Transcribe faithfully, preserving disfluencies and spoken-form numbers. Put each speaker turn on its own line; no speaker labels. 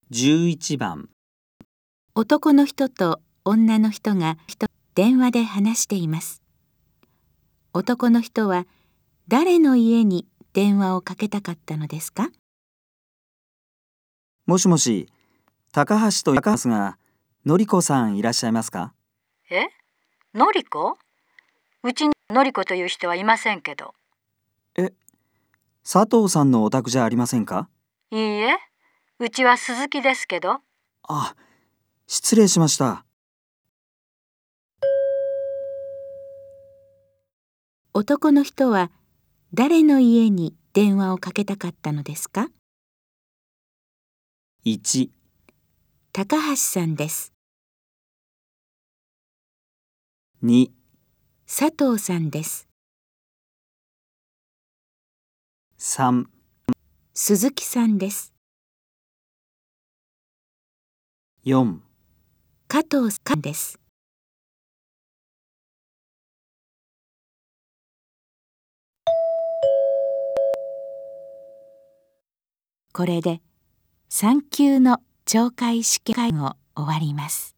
じゅういちばん。
男の人と女の人が電話で話しています。男の人は誰の家に電話をかけたかったのですか？
もしもし、高橋と高橋が、のりこさんいらっしゃいますか？
え？のりこ？うちにのりこという人はいませんけど。
え、佐藤さんのお宅じゃありませんか？
いいえ、うちは鈴木ですけど。
あ、失礼しました。
男の人は誰の家に電話をかけたかったのですか？
いち、
高橋さんです。
に、
佐藤さんです。
さん、
鈴木さんです。
よん、
加藤さんです。これでさん級の懲戒試験を終わります。